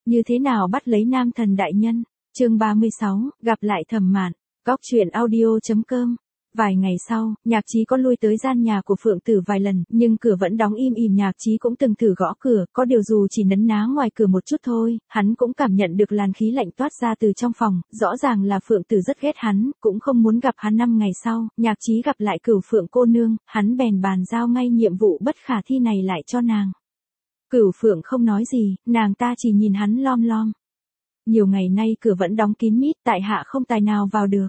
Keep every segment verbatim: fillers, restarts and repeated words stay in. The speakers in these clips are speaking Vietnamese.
Như thế nào bắt lấy nam thần đại nhân? Chương ba mươi sáu, gặp lại Thẩm Mạn. Góc truyện audio chấm com. Vài ngày sau, Nhạc Chí có lui tới gian nhà của Phượng Tử vài lần, nhưng cửa vẫn đóng im ỉm. Nhạc Chí cũng từng thử gõ cửa, có điều dù chỉ nấn ná ngoài cửa một chút thôi, hắn cũng cảm nhận được làn khí lạnh toát ra từ trong phòng, rõ ràng là Phượng Tử rất ghét hắn, cũng không muốn gặp hắn. Năm ngày sau, Nhạc Chí gặp lại Cửu Phượng cô nương, hắn bèn bàn giao ngay nhiệm vụ bất khả thi này lại cho nàng. Cửu Phượng không nói gì, nàng ta chỉ nhìn hắn lom lom. Nhiều ngày nay cửa vẫn đóng kín mít, tại hạ không tài nào vào được.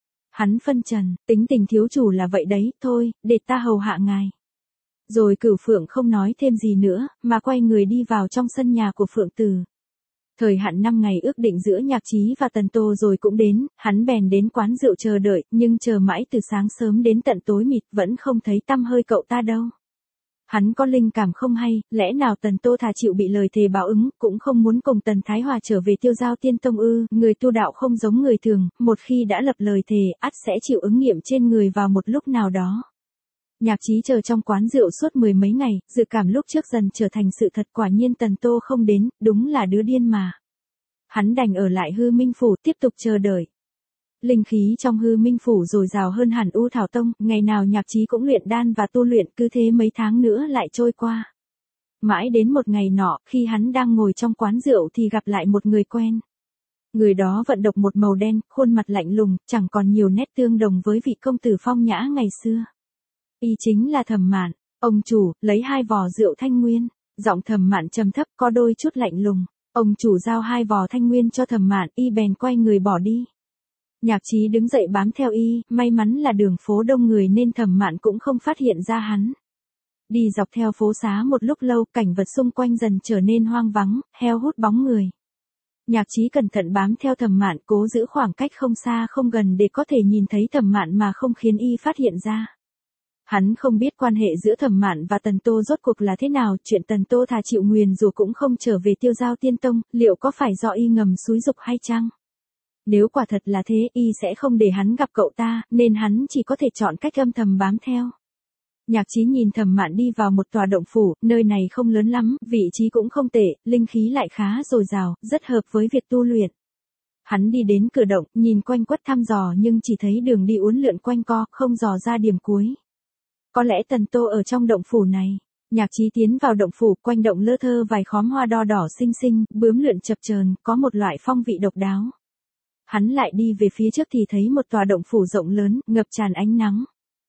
Hắn phân trần, tính tình thiếu chủ là vậy đấy, thôi, để ta hầu hạ ngài. Rồi Cửu Phượng không nói thêm gì nữa, mà quay người đi vào trong sân nhà của Phượng Tử. Thời hạn năm ngày ước định giữa Nhạc Chí và Tần Tô rồi cũng đến, hắn bèn đến quán rượu chờ đợi, nhưng chờ mãi từ sáng sớm đến tận tối mịt vẫn không thấy tăm hơi cậu ta đâu. Hắn có linh cảm không hay, lẽ nào Tần Tô thà chịu bị lời thề báo ứng, cũng không muốn cùng Tần Thái Hòa trở về Tiêu Giao Tiên Tông ư? Người tu đạo không giống người thường, một khi đã lập lời thề, ắt sẽ chịu ứng nghiệm trên người vào một lúc nào đó. Nhạc Chí chờ trong quán rượu suốt mười mấy ngày, dự cảm lúc trước dần trở thành sự thật. Quả nhiên Tần Tô không đến, đúng là đứa điên mà. Hắn đành ở lại Hư Minh Phủ tiếp tục chờ đợi. Linh khí trong Hư Minh Phủ dồi dào hơn hẳn U Thảo Tông, ngày nào Nhạc Chí cũng luyện đan và tu luyện, cứ thế mấy tháng nữa lại trôi qua. Mãi đến một ngày nọ, khi hắn đang ngồi trong quán rượu thì gặp lại một người quen. Người đó vận độc một màu đen, khuôn mặt lạnh lùng, chẳng còn nhiều nét tương đồng với vị công tử phong nhã ngày xưa. Y chính là Thẩm Mạn. Ông chủ, lấy hai vò rượu Thanh Nguyên. Giọng Thẩm Mạn trầm thấp có đôi chút lạnh lùng. Ông chủ giao hai vò Thanh Nguyên cho Thẩm Mạn, y bèn quay người bỏ đi. Nhạc Chí đứng dậy bám theo y, may mắn là đường phố đông người nên Thẩm Mạn cũng không phát hiện ra hắn. Đi dọc theo phố xá một lúc lâu, cảnh vật xung quanh dần trở nên hoang vắng, heo hút bóng người. Nhạc Chí cẩn thận bám theo Thẩm Mạn, cố giữ khoảng cách không xa không gần để có thể nhìn thấy Thẩm Mạn mà không khiến y phát hiện ra. Hắn không biết quan hệ giữa Thẩm Mạn và Tần Tô rốt cuộc là thế nào, chuyện Tần Tô thà chịu nguyền rủa cũng không trở về Tiêu Giao Tiên Tông, liệu có phải do y ngầm xúi giục hay chăng? Nếu quả thật là thế, y sẽ không để hắn gặp cậu ta, nên hắn chỉ có thể chọn cách âm thầm bám theo. Nhạc Chí nhìn Thẩm Mạn đi vào một tòa động phủ, nơi này không lớn lắm, vị trí cũng không tệ, linh khí lại khá dồi dào, rất hợp với việc tu luyện. Hắn đi đến cửa động, nhìn quanh quất thăm dò nhưng chỉ thấy đường đi uốn lượn quanh co, không dò ra điểm cuối. Có lẽ Tần Tô ở trong động phủ này. Nhạc Chí tiến vào động phủ, quanh động lơ thơ vài khóm hoa đo đỏ xinh xinh, bướm lượn chập chờn, có một loại phong vị độc đáo. Hắn lại đi về phía trước thì thấy một tòa động phủ rộng lớn, ngập tràn ánh nắng.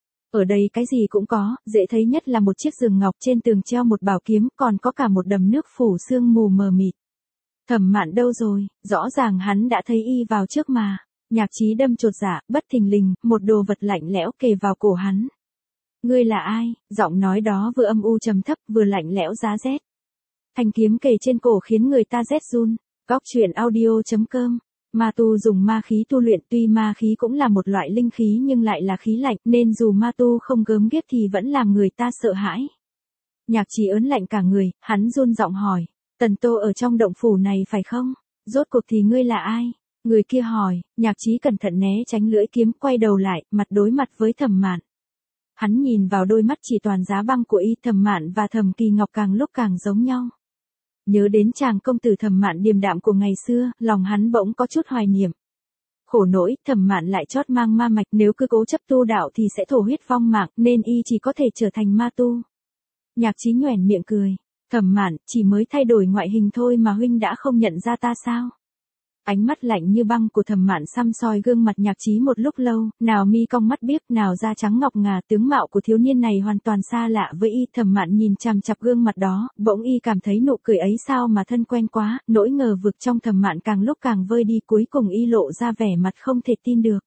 Ở đây cái gì cũng có, dễ thấy nhất là một chiếc giường ngọc, trên tường treo một bảo kiếm, còn có cả một đầm nước phủ sương mù mờ mịt. Thẩm Mạn đâu rồi? Rõ ràng hắn đã thấy y vào trước mà. Nhạc Chí đâm chột dạ, bất thình lình, một đồ vật lạnh lẽo kề vào cổ hắn. Ngươi là ai? Giọng nói đó vừa âm u trầm thấp, vừa lạnh lẽo giá rét. Thanh kiếm kề trên cổ khiến người ta rét run. Góc truyện audio chấm com. Ma tu dùng ma khí tu luyện, tuy ma khí cũng là một loại linh khí nhưng lại là khí lạnh, nên dù ma tu không gớm ghiếc thì vẫn làm người ta sợ hãi. Nhạc Chí ớn lạnh cả người, hắn run giọng hỏi, Tần Tô ở trong động phủ này phải không? Rốt cuộc thì ngươi là ai? Người kia hỏi. Nhạc Chí cẩn thận né tránh lưỡi kiếm, quay đầu lại, mặt đối mặt với Thẩm Mạn. Hắn nhìn vào đôi mắt chỉ toàn giá băng của y. Thẩm Mạn và Thẩm Kỳ Ngọc càng lúc càng giống nhau. Nhớ đến chàng công tử Thẩm Mạn điềm đạm của ngày xưa, lòng hắn bỗng có chút hoài niệm. Khổ nỗi, Thẩm Mạn lại chót mang ma mạch, nếu cứ cố chấp tu đạo thì sẽ thổ huyết vong mạng, nên y chỉ có thể trở thành ma tu. Nhạc Chí nhoẻn miệng cười, Thẩm Mạn, chỉ mới thay đổi ngoại hình thôi mà huynh đã không nhận ra ta sao? Ánh mắt lạnh như băng của Thẩm Mạn xăm soi gương mặt Nhạc Chí một lúc lâu, nào mi cong mắt biếc, nào da trắng ngọc ngà, tướng mạo của thiếu niên này hoàn toàn xa lạ với y. Thẩm Mạn nhìn chằm chằm gương mặt đó, bỗng y cảm thấy nụ cười ấy sao mà thân quen quá, nỗi ngờ vực trong Thẩm Mạn càng lúc càng vơi đi, cuối cùng y lộ ra vẻ mặt không thể tin được.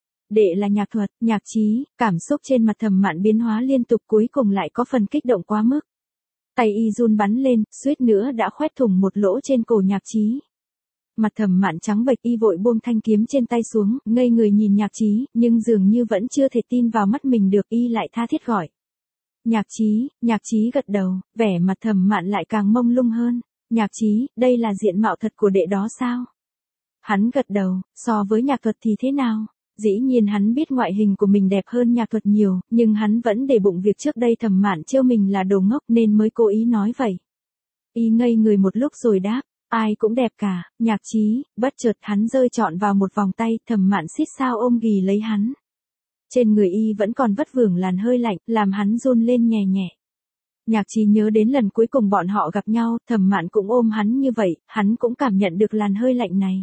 Đệ là nhạc thuật, Nhạc Chí, cảm xúc trên mặt Thẩm Mạn biến hóa liên tục, cuối cùng lại có phần kích động quá mức. Tay y run bắn lên, suýt nữa đã khoét thủng một lỗ trên cổ Nhạc Chí. Mặt Thẩm Mạn trắng bệch, y vội buông thanh kiếm trên tay xuống, ngây người nhìn Nhạc Chí, nhưng dường như vẫn chưa thể tin vào mắt mình được, y lại tha thiết gọi. Nhạc Chí. Nhạc Chí gật đầu, vẻ mặt Thẩm Mạn lại càng mông lung hơn. Nhạc Chí, đây là diện mạo thật của đệ đó sao? Hắn gật đầu, so với Nhạc Thuật thì thế nào? Dĩ nhiên hắn biết ngoại hình của mình đẹp hơn Nhạc Thuật nhiều, nhưng hắn vẫn để bụng việc trước đây Thẩm Mạn trêu mình là đồ ngốc nên mới cố ý nói vậy. Y ngây người một lúc rồi đáp. ai cũng đẹp cả, Nhạc Chí, bất chợt hắn rơi trọn vào một vòng tay, Thẩm Mạn xít sao ôm ghì lấy hắn. Trên người y vẫn còn vất vưởng làn hơi lạnh, làm hắn run lên nhẹ nhẹ. Nhạc Chí nhớ đến lần cuối cùng bọn họ gặp nhau, Thẩm Mạn cũng ôm hắn như vậy, hắn cũng cảm nhận được làn hơi lạnh này.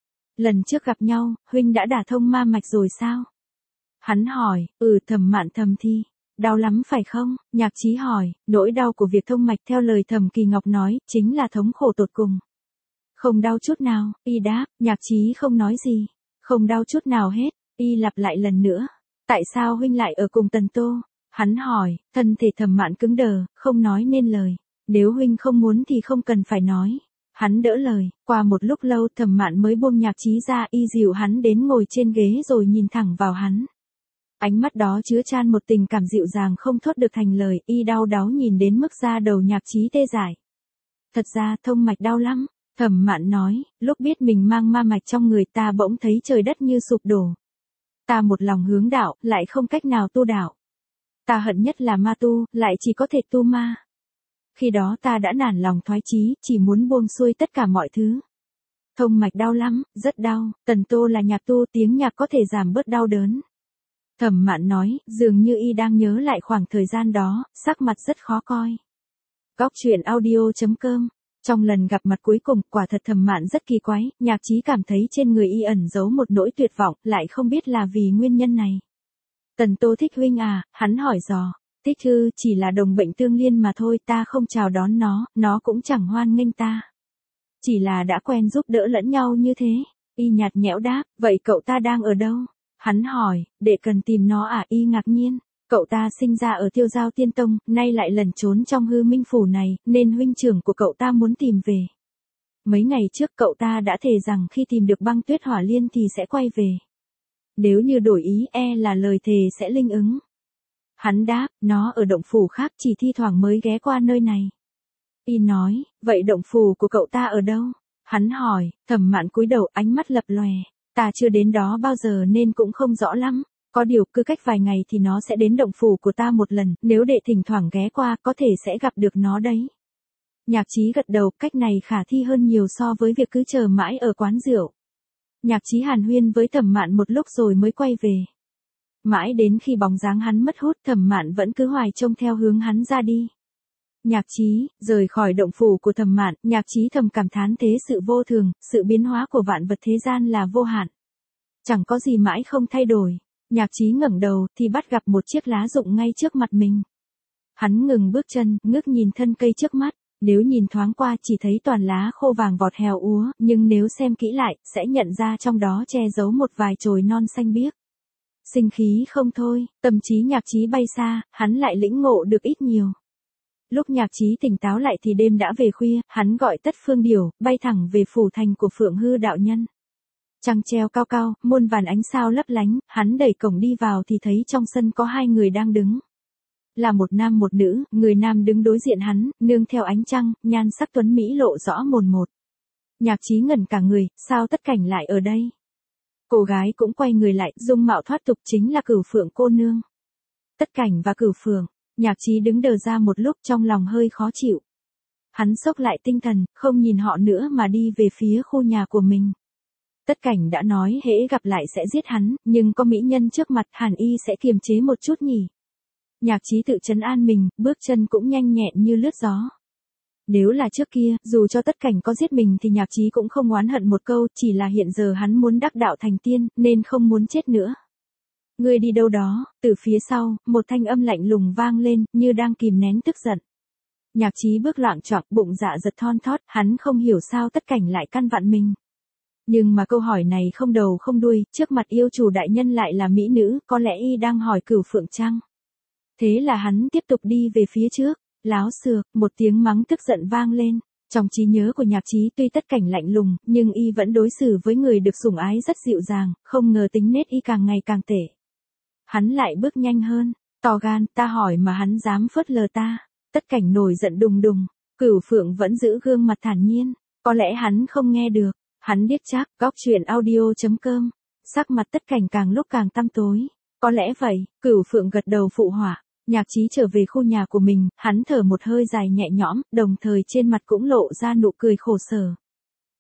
Lần trước gặp nhau, huynh đã đả thông ma mạch rồi sao? Hắn hỏi, ừ, Thẩm Mạn thầm thì. Đau lắm phải không? Nhạc Chí hỏi, nỗi đau của việc thông mạch theo lời Thẩm Kỳ Ngọc nói, chính là thống khổ tột cùng. Không đau chút nào, y đáp, Nhạc Chí không nói gì. Không đau chút nào hết, y lặp lại lần nữa. Tại sao huynh lại ở cùng Tần Tô? Hắn hỏi, thân thể Thẩm Mạn cứng đờ, không nói nên lời. Nếu huynh không muốn thì không cần phải nói. Hắn đỡ lời, qua một lúc lâu Thẩm Mạn mới buông Nhạc Chí ra, y dìu hắn đến ngồi trên ghế rồi nhìn thẳng vào hắn. Ánh mắt đó chứa chan một tình cảm dịu dàng không thốt được thành lời, y đau đáu nhìn đến mức da đầu Nhạc Chí tê dại. Thật ra thông mạch đau lắm, Thẩm Mạn nói, lúc biết mình mang ma mạch trong người ta bỗng thấy trời đất như sụp đổ. Ta một lòng hướng đạo, lại không cách nào tu đạo. Ta hận nhất là ma tu, lại chỉ có thể tu ma. Khi đó ta đã nản lòng thoái chí, chỉ muốn buông xuôi tất cả mọi thứ. Thông mạch đau lắm, rất đau, Tần Tô là nhạc tu, tiếng nhạc có thể giảm bớt đau đớn. Thẩm Mạn nói, dường như y đang nhớ lại khoảng thời gian đó, sắc mặt rất khó coi. Góc truyện audio chấm com. Trong lần gặp mặt cuối cùng, quả thật Thẩm Mạn rất kỳ quái, Nhạc Chí cảm thấy trên người y ẩn giấu một nỗi tuyệt vọng, lại không biết là vì nguyên nhân này. Tần Tô thích huynh à, hắn hỏi dò. Thích thư, chỉ là đồng bệnh tương liên mà thôi, ta không chào đón nó, nó cũng chẳng hoan nghênh ta. Chỉ là đã quen giúp đỡ lẫn nhau như thế. Y nhạt nhẽo đáp, vậy cậu ta đang ở đâu? Hắn hỏi, để cần tìm nó à? Y ngạc nhiên, cậu ta sinh ra ở Tiêu Giao Tiên Tông, nay lại lẩn trốn trong Hư Minh Phủ này, nên huynh trưởng của cậu ta muốn tìm về. Mấy ngày trước cậu ta đã thề rằng khi tìm được băng tuyết hỏa liên thì sẽ quay về. Nếu như đổi ý e là lời thề sẽ linh ứng. Hắn đáp, nó ở động phủ khác, chỉ thi thoảng mới ghé qua nơi này. Y nói, vậy động phủ của cậu ta ở đâu? Hắn hỏi, Thẩm Mạn cúi đầu, ánh mắt lập lòe. Ta chưa đến đó bao giờ nên cũng không rõ lắm. Có điều cứ cách vài ngày thì nó sẽ đến động phủ của ta một lần, nếu đệ thỉnh thoảng ghé qua có thể sẽ gặp được nó đấy. Nhạc Chí gật đầu, cách này khả thi hơn nhiều so với việc cứ chờ mãi ở quán rượu. Nhạc Chí hàn huyên với Thẩm Mạn một lúc rồi mới quay về. Mãi đến khi bóng dáng hắn mất hút, Thẩm Mạn vẫn cứ hoài trông theo hướng hắn ra đi. Nhạc Chí, rời khỏi động phủ của Thẩm Mạn, Nhạc Chí thầm cảm thán thế sự vô thường, sự biến hóa của vạn vật thế gian là vô hạn. Chẳng có gì mãi không thay đổi. Nhạc Chí ngẩng đầu, thì bắt gặp một chiếc lá rụng ngay trước mặt mình. Hắn ngừng bước chân, ngước nhìn thân cây trước mắt. Nếu nhìn thoáng qua chỉ thấy toàn lá khô vàng vọt héo úa, nhưng nếu xem kỹ lại, sẽ nhận ra trong đó che giấu một vài chồi non xanh biếc. Sinh khí không thôi, tâm trí Nhạc Chí bay xa, hắn lại lĩnh ngộ được ít nhiều. Lúc Nhạc Chí tỉnh táo lại thì đêm đã về khuya, hắn gọi tất phương điểu, bay thẳng về phủ thành của Phượng Hư đạo nhân. Trăng treo cao cao, muôn vàn ánh sao lấp lánh, hắn đẩy cổng đi vào thì thấy trong sân có hai người đang đứng. Là một nam một nữ, người nam đứng đối diện hắn, nương theo ánh trăng, nhan sắc tuấn mỹ lộ rõ mồn một. Nhạc Chí ngẩn cả người, sao Tất Cảnh lại ở đây? Cô gái cũng quay người lại, dung mạo thoát tục, chính là Cửu Phượng cô nương. Tất Cảnh và Cửu Phượng. Nhạc Chí đứng đờ ra một lúc, trong lòng hơi khó chịu. Hắn xốc lại tinh thần, không nhìn họ nữa mà đi về phía khu nhà của mình. Tất Cảnh đã nói hễ gặp lại sẽ giết hắn, nhưng có mỹ nhân trước mặt hẳn y sẽ kiềm chế một chút nhỉ. Nhạc Chí tự trấn an mình, bước chân cũng nhanh nhẹn như lướt gió. Nếu là trước kia, dù cho Tất Cảnh có giết mình thì Nhạc Chí cũng không oán hận một câu, chỉ là hiện giờ hắn muốn đắc đạo thành tiên, nên không muốn chết nữa. Ngươi đi đâu đó? Từ phía sau, một thanh âm lạnh lùng vang lên, như đang kìm nén tức giận. Nhạc Chí bước loạng choạng, bụng dạ giật thon thót, hắn không hiểu sao Tất Cảnh lại căn vặn mình. Nhưng mà câu hỏi này không đầu không đuôi, trước mặt yêu chủ đại nhân lại là mỹ nữ, có lẽ y đang hỏi Cửu Phượng chăng? Thế là hắn tiếp tục đi về phía trước, láo xược, một tiếng mắng tức giận vang lên. Trong trí nhớ của Nhạc Chí tuy Tất Cảnh lạnh lùng, nhưng y vẫn đối xử với người được sủng ái rất dịu dàng, không ngờ tính nết y càng ngày càng tệ. Hắn lại bước nhanh hơn, to gan, ta hỏi mà hắn dám phớt lờ ta. Tất Cảnh nổi giận đùng đùng, Cửu Phượng vẫn giữ gương mặt thản nhiên, có lẽ hắn không nghe được, hắn điếc chắc. Góc truyện audio chấm com. Sắc mặt Tất Cảnh càng lúc càng tăm tối, có lẽ vậy. Cửu Phượng gật đầu phụ họa. Nhạc Chí trở về khu nhà của mình, hắn thở một hơi dài nhẹ nhõm, đồng thời trên mặt cũng lộ ra nụ cười khổ sở.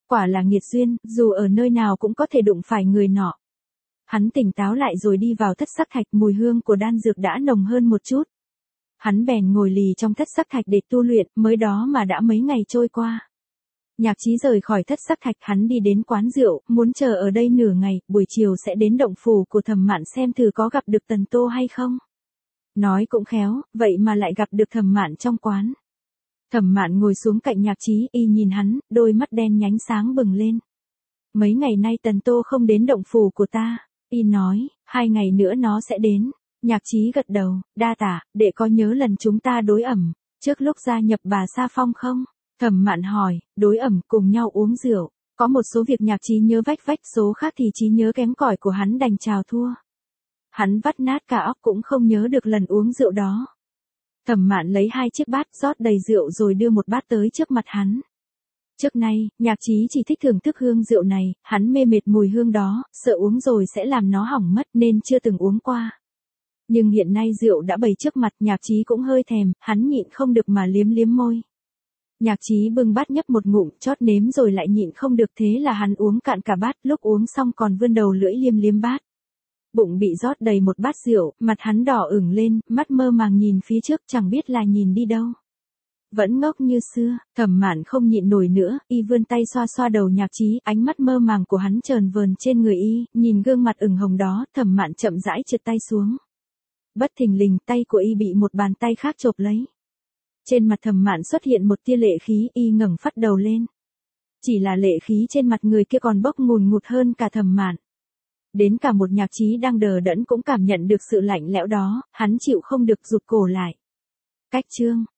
quả là nghiệt duyên, dù ở nơi nào cũng có thể đụng phải người nọ. Hắn tỉnh táo lại rồi đi vào thất sắc thạch, mùi hương của đan dược đã nồng hơn một chút. Hắn bèn ngồi lì trong thất sắc thạch để tu luyện, mới đó mà đã mấy ngày trôi qua. Nhạc Chí rời khỏi thất sắc thạch, hắn đi đến quán rượu, muốn chờ ở đây nửa ngày, buổi chiều sẽ đến động phủ của Thẩm Mạn xem thử có gặp được Tần Tô hay không. Nói cũng khéo, vậy mà lại gặp được Thẩm Mạn trong quán. Thẩm Mạn ngồi xuống cạnh Nhạc Chí, y nhìn hắn, đôi mắt đen nhánh sáng bừng lên. Mấy ngày nay Tần Tô không đến động phủ của ta, y nói, hai ngày nữa nó sẽ đến. Nhạc Chí gật đầu, đa tạ, đệ có nhớ lần chúng ta đối ẩm, trước lúc gia nhập Bà Sa Phong không? Thẩm Mạn hỏi, đối ẩm cùng nhau uống rượu, có một số việc Nhạc Chí nhớ vách vách, số khác thì trí nhớ kém cỏi của hắn đành chào thua. Hắn vắt nát cả óc cũng không nhớ được lần uống rượu đó. Thẩm Mạn lấy hai chiếc bát rót đầy rượu rồi đưa một bát tới trước mặt hắn. Trước nay, Nhạc Chí chỉ thích thưởng thức hương rượu này, hắn mê mệt mùi hương đó, sợ uống rồi sẽ làm nó hỏng mất nên chưa từng uống qua. Nhưng hiện nay rượu đã bày trước mặt, Nhạc Chí cũng hơi thèm, hắn nhịn không được mà liếm liếm môi. Nhạc Chí bưng bát nhấp một ngụm, chót nếm rồi lại nhịn không được, thế là hắn uống cạn cả bát, lúc uống xong còn vươn đầu lưỡi liếm liếm bát. Bụng bị rót đầy một bát rượu, mặt hắn đỏ ửng lên, mắt mơ màng nhìn phía trước, chẳng biết là nhìn đi đâu. Vẫn ngốc như xưa, Thẩm Mạn không nhịn nổi nữa, y vươn tay xoa xoa đầu Nhạc Chí, ánh mắt mơ màng của hắn chờn vờn trên người y, nhìn gương mặt ửng hồng đó, Thẩm Mạn chậm rãi trượt tay xuống. Bất thình lình, tay của y bị một bàn tay khác chộp lấy. Trên mặt Thẩm Mạn xuất hiện một tia lệ khí, y ngẩng phát đầu lên. Chỉ là lệ khí trên mặt người kia còn bốc ngùn ngụt hơn cả Thẩm Mạn. Đến cả một Nhạc Chí đang đờ đẫn cũng cảm nhận được sự lạnh lẽo đó, hắn chịu không được rụt cổ lại. Cách chương